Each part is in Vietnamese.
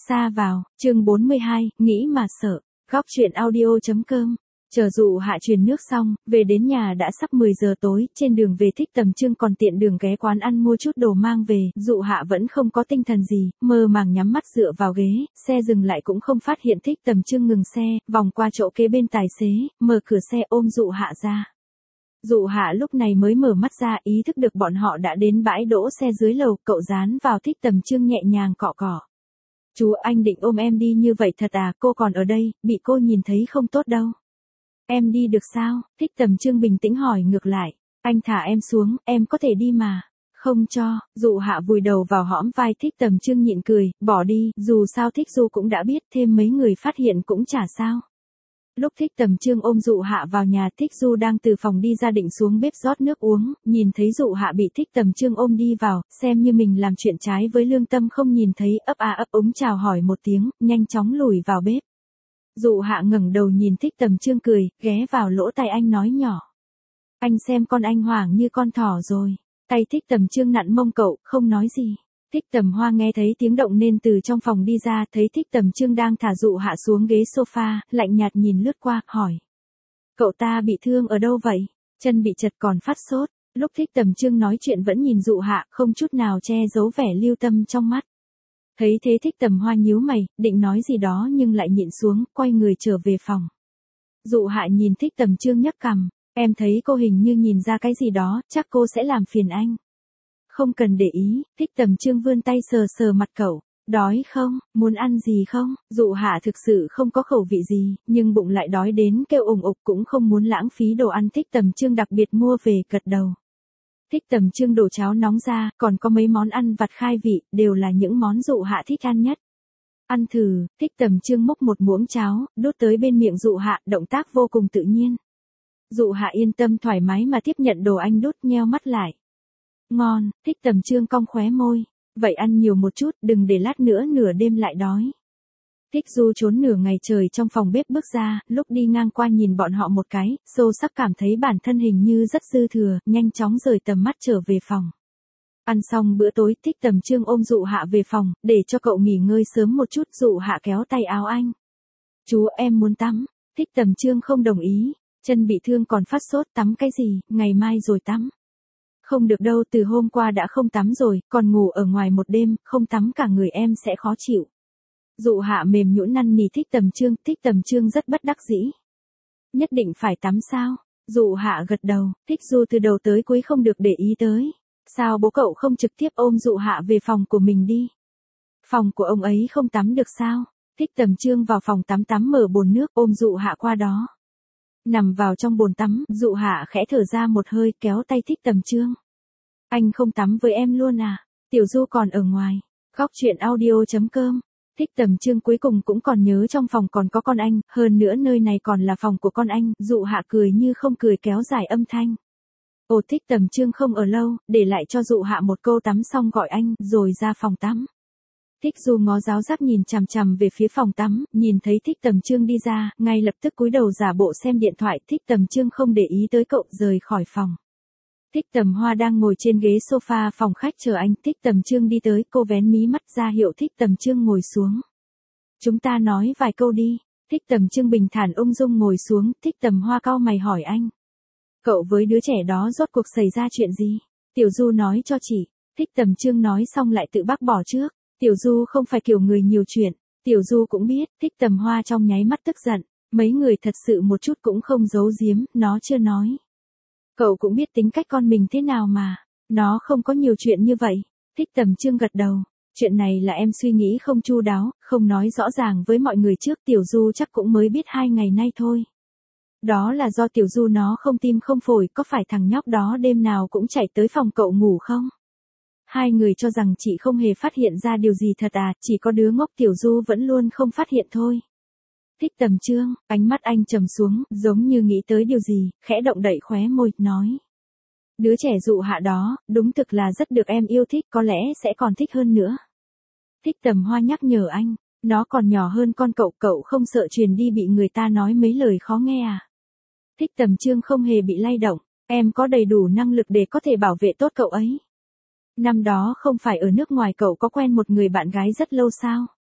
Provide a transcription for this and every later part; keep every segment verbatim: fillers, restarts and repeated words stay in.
Xa vào, chương bốn mươi hai, nghĩ mà sợ. Góc truyện audio.com. Chờ dụ hạ truyền nước xong, về đến nhà đã sắp mười giờ tối, trên đường về Thích Tầm Trương còn tiện đường ghé quán ăn mua chút đồ mang về, dụ hạ vẫn không có tinh thần gì, mơ màng nhắm mắt dựa vào ghế, xe dừng lại cũng không phát hiện Thích Tầm Trương ngừng xe, vòng qua chỗ kế bên tài xế, mở cửa xe ôm dụ hạ ra. Dụ hạ lúc này mới mở mắt ra, ý thức được bọn họ đã đến bãi đỗ xe dưới lầu, cậu dán vào Thích Tầm Trương nhẹ nhàng cọ cọ. Chú, anh định ôm em đi như vậy thật à, cô còn ở đây, bị cô nhìn thấy không tốt đâu. Em đi được sao? Thích Tầm Trương bình tĩnh hỏi ngược lại. Anh thả em xuống, em có thể đi mà. Không cho, dụ hạ vùi đầu vào hõm vai Thích Tầm Trương nhịn cười, bỏ đi, dù sao Thích Du cũng đã biết, thêm mấy người phát hiện cũng chả sao. Lúc Thích Tầm Trương ôm dụ hạ vào nhà, Thích Du đang từ phòng đi ra định xuống bếp rót nước uống, nhìn thấy dụ hạ bị Thích Tầm Trương ôm đi vào, xem như mình làm chuyện trái với lương tâm không nhìn thấy, ấp a ấp úng chào hỏi một tiếng, nhanh chóng lùi vào bếp. Dụ hạ ngẩng đầu nhìn Thích Tầm Trương cười, ghé vào lỗ tai anh nói nhỏ. Anh xem con anh hoảng như con thỏ rồi. Tay Thích Tầm Trương nặn mông cậu, không nói gì. Thích Tầm Hoa nghe thấy tiếng động nên từ trong phòng đi ra, thấy Thích Tầm Trương đang thả dụ hạ xuống ghế sofa, lạnh nhạt nhìn lướt qua, hỏi. Cậu ta bị thương ở đâu vậy? Chân bị chật còn phát sốt. Lúc Thích Tầm Trương nói chuyện vẫn nhìn dụ hạ, không chút nào che giấu vẻ lưu tâm trong mắt. Thấy thế Thích Tầm Hoa nhíu mày, định nói gì đó nhưng lại nhịn xuống, quay người trở về phòng. Dụ hạ nhìn Thích Tầm Trương nhấc cằm, em thấy cô hình như nhìn ra cái gì đó, chắc cô sẽ làm phiền anh. Không cần để ý, Thích Tầm Trương vươn tay sờ sờ mặt cậu. Đói không, muốn ăn gì không? Dụ hạ thực sự không có khẩu vị gì, nhưng bụng lại đói đến kêu ủng ục, cũng không muốn lãng phí đồ ăn. Thích Tầm Trương đặc biệt mua về, gật đầu. Thích Tầm Trương đổ cháo nóng ra, còn có mấy món ăn vặt khai vị, đều là những món dụ hạ thích ăn nhất. Ăn thử, Thích Tầm Trương múc một muỗng cháo, đút tới bên miệng dụ hạ, động tác vô cùng tự nhiên. Dụ hạ yên tâm thoải mái mà tiếp nhận đồ anh đút, nheo mắt lại. Ngon, Thích Tầm Trương cong khóe môi. Vậy ăn nhiều một chút, đừng để lát nữa nửa đêm lại đói. Thích Du trốn nửa ngày trời trong phòng bếp bước ra, lúc đi ngang qua nhìn bọn họ một cái, sâu sắc cảm thấy bản thân hình như rất dư thừa, nhanh chóng rời tầm mắt trở về phòng. Ăn xong bữa tối, Thích Tầm Trương ôm dụ hạ về phòng, để cho cậu nghỉ ngơi sớm một chút. Dụ hạ kéo tay áo anh. Chú, em muốn tắm. Thích Tầm Trương không đồng ý, chân bị thương còn phát sốt, tắm cái gì, ngày mai rồi tắm. Không được đâu, từ hôm qua đã không tắm rồi, còn ngủ ở ngoài một đêm, không tắm cả người em sẽ khó chịu. Dụ hạ mềm nhũn năn nỉ Thích Tầm Trương, Thích Tầm Trương rất bất đắc dĩ. Nhất định phải tắm sao? Dụ hạ gật đầu, Thích Du từ đầu tới cuối không được để ý tới. Sao bố cậu không trực tiếp ôm dụ hạ về phòng của mình đi? Phòng của ông ấy không tắm được sao? Thích Tầm Trương vào phòng tắm tắm mở bồn nước, ôm dụ hạ qua đó. Nằm vào trong bồn tắm, dụ hạ khẽ thở ra một hơi, kéo tay Thích Tầm Trương. Anh không tắm với em luôn à? Tiểu Du còn ở ngoài. Góc truyện audio.com. Thích Tầm Trương cuối cùng cũng còn nhớ trong phòng còn có con anh, hơn nữa nơi này còn là phòng của con anh. Dụ hạ cười như không cười, kéo dài âm thanh. Ồ, Thích Tầm Trương không ở lâu, để lại cho dụ hạ một câu tắm xong gọi anh, rồi ra phòng tắm. Thích Du ngó giáo giác nhìn chằm chằm về phía phòng tắm, nhìn thấy Thích Tầm Trương đi ra, ngay lập tức cúi đầu giả bộ xem điện thoại. Thích Tầm Trương không để ý tới cậu, rời khỏi phòng. Thích Tầm Hoa đang ngồi trên ghế sofa phòng khách chờ anh. Thích Tầm Trương đi tới, cô vén mí mắt ra hiệu Thích Tầm Trương ngồi xuống. Chúng ta nói vài câu đi. Thích Tầm Trương bình thản ung dung ngồi xuống. Thích Tầm Hoa cau mày hỏi anh. Cậu với đứa trẻ đó rốt cuộc xảy ra chuyện gì? Tiểu Du nói cho chị. Thích Tầm Trương nói xong lại tự bác bỏ trước. Tiểu Du không phải kiểu người nhiều chuyện. Tiểu Du cũng biết. Thích Tầm Hoa trong nháy mắt tức giận. Mấy người thật sự một chút cũng không giấu giếm, nó chưa nói. Cậu cũng biết tính cách con mình thế nào mà. Nó không có nhiều chuyện như vậy. Thích Tầm Trương gật đầu. Chuyện này là em suy nghĩ không chu đáo, không nói rõ ràng với mọi người trước. Tiểu Du chắc cũng mới biết hai ngày nay thôi. Đó là do Tiểu Du nó không tim không phổi, có phải thằng nhóc đó đêm nào cũng chạy tới phòng cậu ngủ không? Hai người cho rằng chị không hề phát hiện ra điều gì thật à, chỉ có đứa ngốc Tiểu Du vẫn luôn không phát hiện thôi. Thích Tầm Trương, ánh mắt anh trầm xuống, giống như nghĩ tới điều gì, khẽ động đậy khóe môi, nói. Đứa trẻ dụ hạ đó, đúng thực là rất được em yêu thích, có lẽ sẽ còn thích hơn nữa. Thích Tầm Hoa nhắc nhở anh, nó còn nhỏ hơn con cậu, cậu không sợ truyền đi bị người ta nói mấy lời khó nghe à? Thích Tầm Trương không hề bị lay động, em có đầy đủ năng lực để có thể bảo vệ tốt cậu ấy. Năm đó không phải ở nước ngoài cậu có quen một người bạn gái rất lâu sao?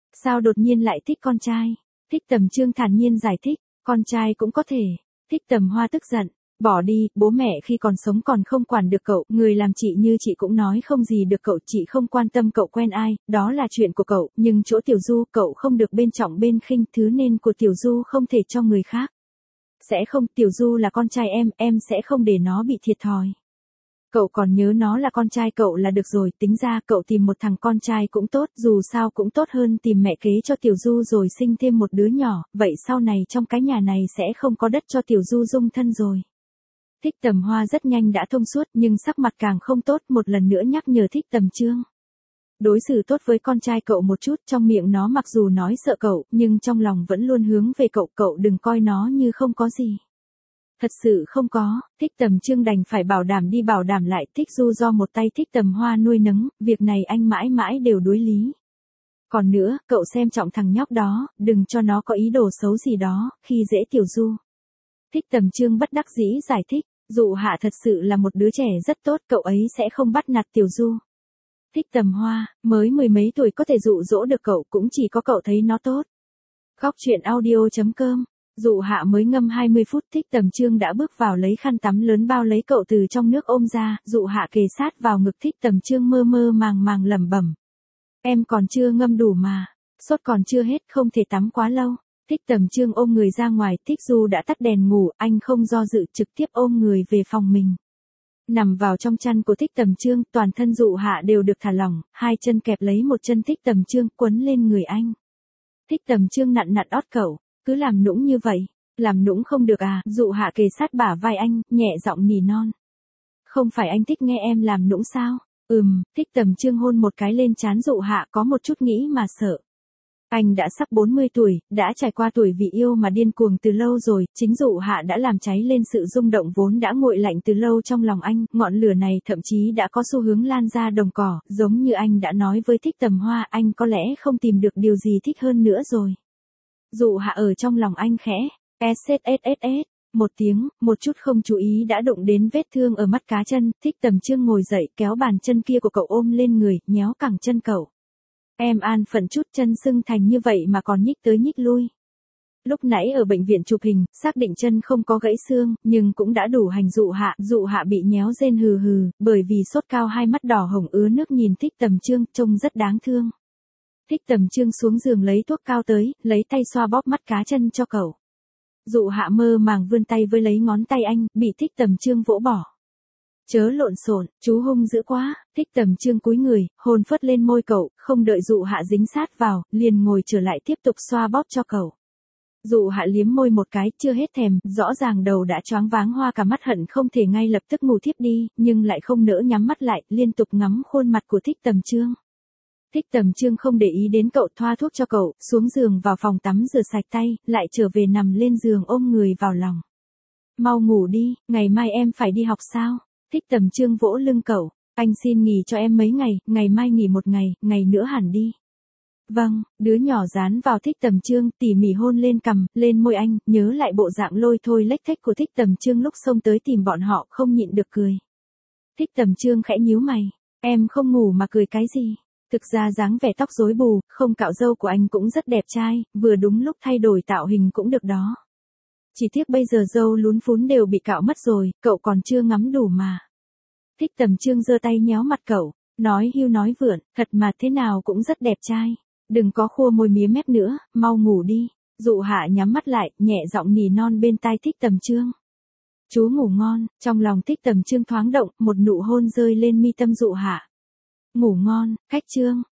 Sao đột nhiên lại thích con trai? Thích Tầm Chương thản nhiên giải thích, con trai cũng có thể. Thích Tầm Hoa tức giận, bỏ đi, bố mẹ khi còn sống còn không quản được cậu, người làm chị như chị cũng nói không gì được cậu, chị không quan tâm cậu quen ai, đó là chuyện của cậu, nhưng chỗ Tiểu Du cậu không được bên trọng bên khinh, thứ nên của Tiểu Du không thể cho người khác. Sẽ không, Tiểu Du là con trai em, em sẽ không để nó bị thiệt thòi. Cậu còn nhớ nó là con trai cậu là được rồi, tính ra cậu tìm một thằng con trai cũng tốt, dù sao cũng tốt hơn tìm mẹ kế cho Tiểu Du rồi sinh thêm một đứa nhỏ, vậy sau này trong cái nhà này sẽ không có đất cho Tiểu Du dung thân rồi. Thích Tầm Hoa rất nhanh đã thông suốt nhưng sắc mặt càng không tốt, một lần nữa nhắc nhở Thích Tầm Chương. Đối xử tốt với con trai cậu một chút, trong miệng nó mặc dù nói sợ cậu, nhưng trong lòng vẫn luôn hướng về cậu, cậu đừng coi nó như không có gì. Thật sự không có, Thích Tầm Chương đành phải bảo đảm đi bảo đảm lại, Thích Du do một tay Thích Tầm Hoa nuôi nấng, việc này anh mãi mãi đều đối lý. Còn nữa, cậu xem trọng thằng nhóc đó, đừng cho nó có ý đồ xấu gì đó, khi dễ Tiểu Du. Thích Tầm Chương bất đắc dĩ giải thích, Dụ Hạ thật sự là một đứa trẻ rất tốt, cậu ấy sẽ không bắt nạt Tiểu Du. Thích Tầm Hoa, mới mười mấy tuổi có thể dụ dỗ được cậu, cũng chỉ có cậu thấy nó tốt. Góc truyện audio chấm com. Dụ Hạ mới ngâm hai mươi phút, Thích Tầm Chương đã bước vào lấy khăn tắm lớn bao lấy cậu từ trong nước ôm ra, Dụ Hạ kề sát vào ngực Thích Tầm Chương mơ mơ màng màng lẩm bẩm. Em còn chưa ngâm đủ mà, sốt còn chưa hết, không thể tắm quá lâu. Thích Tầm Chương ôm người ra ngoài, Thích Du đã tắt đèn ngủ, anh không do dự trực tiếp ôm người về phòng mình. Nằm vào trong chăn của Thích Tầm Chương, toàn thân Dụ Hạ đều được thả lỏng, hai chân kẹp lấy một chân Thích Tầm Chương quấn lên người anh. Thích Tầm Chương nặn nặn ót cậu, cứ làm nũng như vậy, làm nũng không được à, Dụ Hạ kề sát bả vai anh, nhẹ giọng nỉ non. Không phải anh thích nghe em làm nũng sao? Ừm, Thích Tầm Chương hôn một cái lên trán Dụ Hạ, có một chút nghĩ mà sợ. Anh đã sắp bốn mươi tuổi, đã trải qua tuổi vì yêu mà điên cuồng từ lâu rồi, chính Dụ Hạ đã làm cháy lên sự rung động vốn đã nguội lạnh từ lâu trong lòng anh, ngọn lửa này thậm chí đã có xu hướng lan ra đồng cỏ, giống như anh đã nói với Thích Tầm Hoa, anh có lẽ không tìm được điều gì thích hơn nữa rồi. Dụ Hạ ở trong lòng anh khẽ, sss, một tiếng, một chút không chú ý đã đụng đến vết thương ở mắt cá chân, Thích Tầm Chương ngồi dậy kéo bàn chân kia của cậu ôm lên người, nhéo cẳng chân cậu. Em an phận chút, chân sưng thành như vậy mà còn nhích tới nhích lui. Lúc nãy ở bệnh viện chụp hình, xác định chân không có gãy xương, nhưng cũng đã đủ hành Dụ Hạ, Dụ Hạ bị nhéo rên hừ hừ, bởi vì sốt cao hai mắt đỏ hồng ứa nước nhìn Thích Tầm Chương, trông rất đáng thương. Thích Tầm Chương xuống giường lấy thuốc cao tới, lấy tay xoa bóp mắt cá chân cho cậu. Dụ Hạ mơ màng vươn tay với lấy ngón tay anh, bị Thích Tầm Chương vỗ bỏ. Chớ lộn xộn, chú hung dữ quá. Thích Tầm Chương cúi người, hôn phớt lên môi cậu, không đợi Dụ Hạ dính sát vào, liền ngồi trở lại tiếp tục xoa bóp cho cậu. Dụ Hạ liếm môi một cái, chưa hết thèm, rõ ràng đầu đã choáng váng hoa cả mắt, hận không thể ngay lập tức ngủ thiếp đi, nhưng lại không nỡ nhắm mắt lại, liên tục ngắm khuôn mặt của Thích Tầm Chương. Thích Tầm Chương không để ý đến cậu, thoa thuốc cho cậu, xuống giường vào phòng tắm rửa sạch tay, lại trở về nằm lên giường ôm người vào lòng. Mau ngủ đi, ngày mai em phải đi học sao? Thích Tầm Chương vỗ lưng cậu, anh xin nghỉ cho em mấy ngày, ngày mai nghỉ một ngày, ngày nữa hẳn đi. Vâng, đứa nhỏ dán vào Thích Tầm Chương, tỉ mỉ hôn lên cằm, lên môi anh, nhớ lại bộ dạng lôi thôi lếch thếch của Thích Tầm Chương lúc xông tới tìm bọn họ, không nhịn được cười. Thích Tầm Chương khẽ nhíu mày, em không ngủ mà cười cái gì? Thực ra dáng vẻ tóc rối bù, không cạo râu của anh cũng rất đẹp trai, vừa đúng lúc thay đổi tạo hình cũng được đó. Chỉ tiếc bây giờ râu lún phún đều bị cạo mất rồi, cậu còn chưa ngắm đủ mà. Thích Tầm Chương giơ tay nhéo mặt cậu, nói hưu nói vượn, thật mà thế nào cũng rất đẹp trai. Đừng có khua môi mía mép nữa, mau ngủ đi. Dụ Hạ nhắm mắt lại, nhẹ giọng nỉ non bên tai Thích Tầm Chương. Chú ngủ ngon, trong lòng Thích Tầm Chương thoáng động, một nụ hôn rơi lên mi tâm Dụ Hạ. Ngủ ngon, khách Chương.